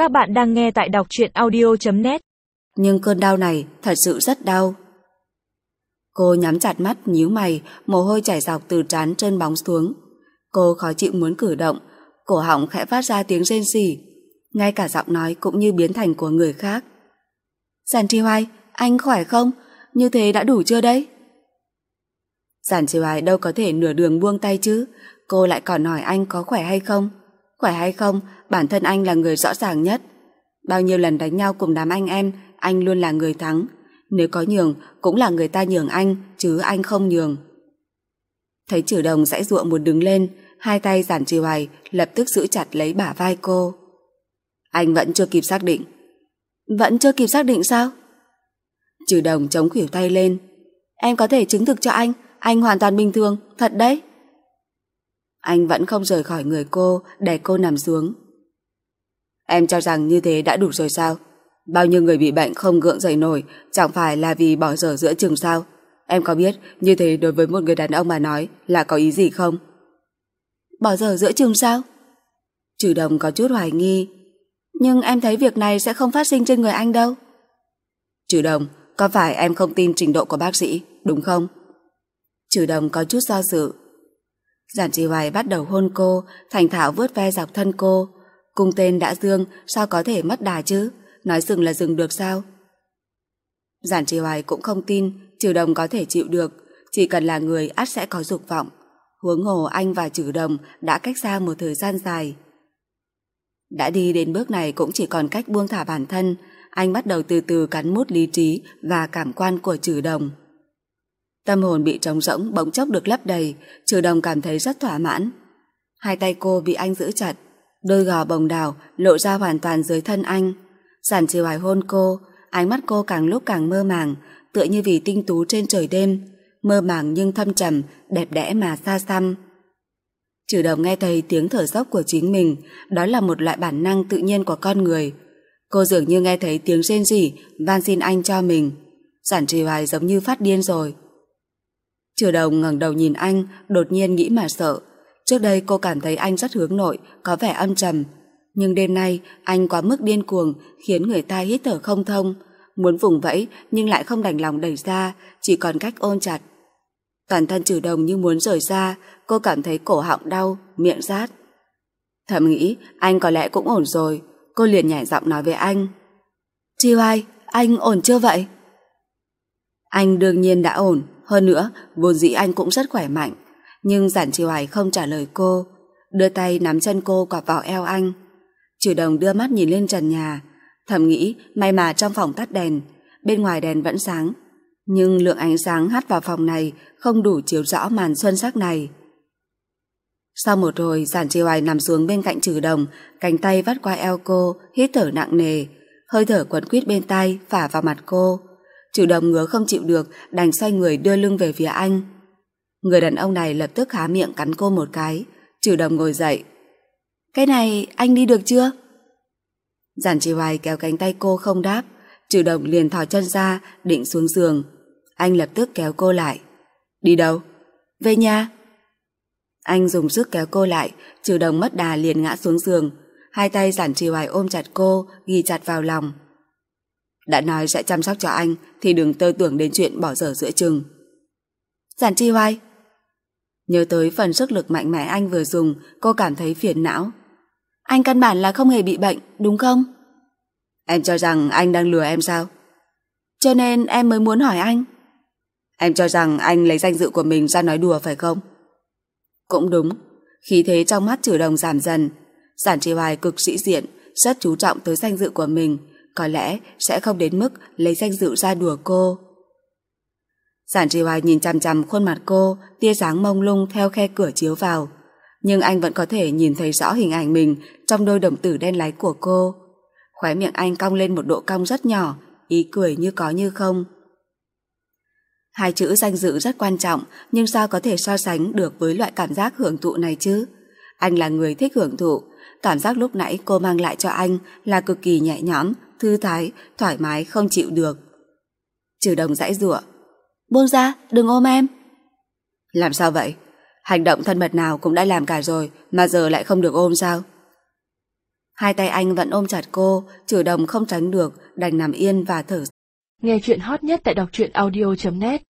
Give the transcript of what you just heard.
Các bạn đang nghe tại đọc truyện audio.net. Nhưng cơn đau này thật sự rất đau. Cô nhắm chặt mắt, nhíu mày, mồ hôi chảy dọc từ trán trơn bóng xuống. Cô khó chịu muốn cử động, cổ họng khẽ phát ra tiếng rên rỉ, ngay cả giọng nói cũng như biến thành của người khác. Giản Trì Hoài, anh khỏe không? Như thế đã đủ chưa đấy? Giản Trì Hoài đâu có thể nửa đường buông tay chứ. Cô lại còn hỏi anh có khỏe hay không. Khỏe hay không, bản thân anh là người rõ ràng nhất. Bao nhiêu lần đánh nhau cùng đám anh luôn là người thắng. Nếu có nhường, cũng là người ta nhường anh, chứ anh không nhường. Thấy Trử Đồng giãy giụa muốn đứng lên, hai tay Giản Trì Hoài lập tức giữ chặt lấy bả vai cô. Anh vẫn chưa kịp xác định. Vẫn chưa kịp xác định sao? Trử Đồng chống khuỷu tay lên. Em có thể chứng thực cho anh hoàn toàn bình thường, thật đấy. Anh vẫn không rời khỏi người cô, đè cô nằm xuống. Em cho rằng như thế đã đủ rồi sao? Bao nhiêu người bị bệnh không gượng dậy nổi, chẳng phải là vì bỏ dở giữa chừng sao? Em có biết như thế đối với một người đàn ông mà nói là có ý gì không? Bỏ dở giữa chừng sao? Trử Đồng có chút hoài nghi. Nhưng em thấy việc này sẽ không phát sinh trên người anh đâu. Trử Đồng, có phải em không tin trình độ của bác sĩ, đúng không? Trử Đồng có chút do dự. Giản Trì Hoài bắt đầu hôn cô, thành thạo vuốt ve dọc thân cô. Cung tên đã dương, sao có thể mất đà chứ? Nói dừng là dừng được sao? Giản Trì Hoài cũng không tin Trử Đồng có thể chịu được. Chỉ cần là người ắt sẽ có dục vọng. Huống hồ anh và Trử Đồng đã cách xa một thời gian dài. Đã đi đến bước này cũng chỉ còn cách buông thả bản thân. Anh bắt đầu từ từ cắn mút lý trí và cảm quan của Trử Đồng. Tâm hồn bị trống rỗng bỗng chốc được lấp đầy. Trử Đồng cảm thấy rất thỏa mãn. Hai tay cô bị anh giữ chặt, đôi gò bồng đào lộ ra hoàn toàn dưới thân anh. Giản Trì Hoài hôn cô, ánh mắt cô càng lúc càng mơ màng, tựa như vì tinh tú trên trời đêm, mơ màng nhưng thâm trầm, đẹp đẽ mà xa xăm. Trử Đồng nghe thấy tiếng thở dốc của chính mình, đó là một loại bản năng tự nhiên của con người. Cô dường như nghe thấy tiếng rên rỉ, van xin anh cho mình. Giản Trì Hoài giống như phát điên rồi. Trử Đồng ngẩng đầu nhìn anh, đột nhiên nghĩ mà sợ. Trước đây cô cảm thấy anh rất hướng nội, có vẻ âm trầm. Nhưng đêm nay anh quá mức điên cuồng, khiến người ta hít thở không thông. Muốn vùng vẫy nhưng lại không đành lòng đẩy ra, chỉ còn cách ôm chặt. Toàn thân Trử Đồng như muốn rời ra, cô cảm thấy cổ họng đau, miệng rát. Thầm nghĩ anh có lẽ cũng ổn rồi, cô liền nhảy giọng nói với anh. Trì Hoài, anh ổn chưa vậy? Anh đương nhiên đã ổn, hơn nữa vốn dĩ anh cũng rất khỏe mạnh. Nhưng Giản Trì Hoài không trả lời cô, đưa tay nắm chân cô quặp vào eo anh. Trử Đồng đưa mắt nhìn lên trần nhà, thầm nghĩ may mà trong phòng tắt đèn, bên ngoài đèn vẫn sáng. Nhưng lượng ánh sáng hắt vào phòng này không đủ chiếu rõ màn xuân sắc này. Sau một hồi, Giản Trì Hoài nằm xuống bên cạnh Trử Đồng, cánh tay vắt qua eo cô, hít thở nặng nề, hơi thở quấn quýt bên tai phả vào mặt cô. Trử Đồng ngứa không chịu được, đành xoay người đưa lưng về phía anh. Người đàn ông này lập tức há miệng cắn cô một cái. Trử Đồng ngồi dậy. Cái này anh đi được chưa? Giản Trì Hoài kéo cánh tay cô không đáp. Trử Đồng liền thò chân ra định xuống giường. Anh lập tức kéo cô lại. Đi đâu? Về nhà. Anh dùng sức kéo cô lại. Trử Đồng mất đà liền ngã xuống giường. Hai tay Giản Trì Hoài ôm chặt cô, ghi chặt vào lòng. Đã nói sẽ chăm sóc cho anh thì đừng tơ tưởng đến chuyện bỏ dở giữa chừng. Giản Trì Hoài. Nhớ tới phần sức lực mạnh mẽ anh vừa dùng, cô cảm thấy phiền não. Anh căn bản là không hề bị bệnh, đúng không? Em cho rằng anh đang lừa em sao? Cho nên em mới muốn hỏi anh. Em cho rằng anh lấy danh dự của mình ra nói đùa phải không? Cũng đúng. Khí thế trong mắt Trử Đồng giảm dần. Giản Trì Hoài cực sĩ diện, rất chú trọng tới danh dự của mình, có lẽ sẽ không đến mức lấy danh dự ra đùa cô. Giản Trì Hoài nhìn chằm chằm khuôn mặt cô, tia sáng mông lung theo khe cửa chiếu vào. Nhưng anh vẫn có thể nhìn thấy rõ hình ảnh mình trong đôi đồng tử đen láy của cô. Khóe miệng anh cong lên một độ cong rất nhỏ, ý cười như có như không. Hai chữ danh dự rất quan trọng, nhưng sao có thể so sánh được với loại cảm giác hưởng thụ này chứ? Anh là người thích hưởng thụ. Cảm giác lúc nãy cô mang lại cho anh là cực kỳ nhẹ nhõm, thư thái, thoải mái không chịu được. Trử Đồng giãy giụa. Buông ra, đừng ôm em. Làm sao vậy? Hành động thân mật nào cũng đã làm cả rồi mà giờ lại không được ôm sao? Hai tay anh vẫn ôm chặt cô, Trừ Đồng không tránh được, đành nằm yên và thở. Nghe chuyện hot nhất tại đọc truyện audio.net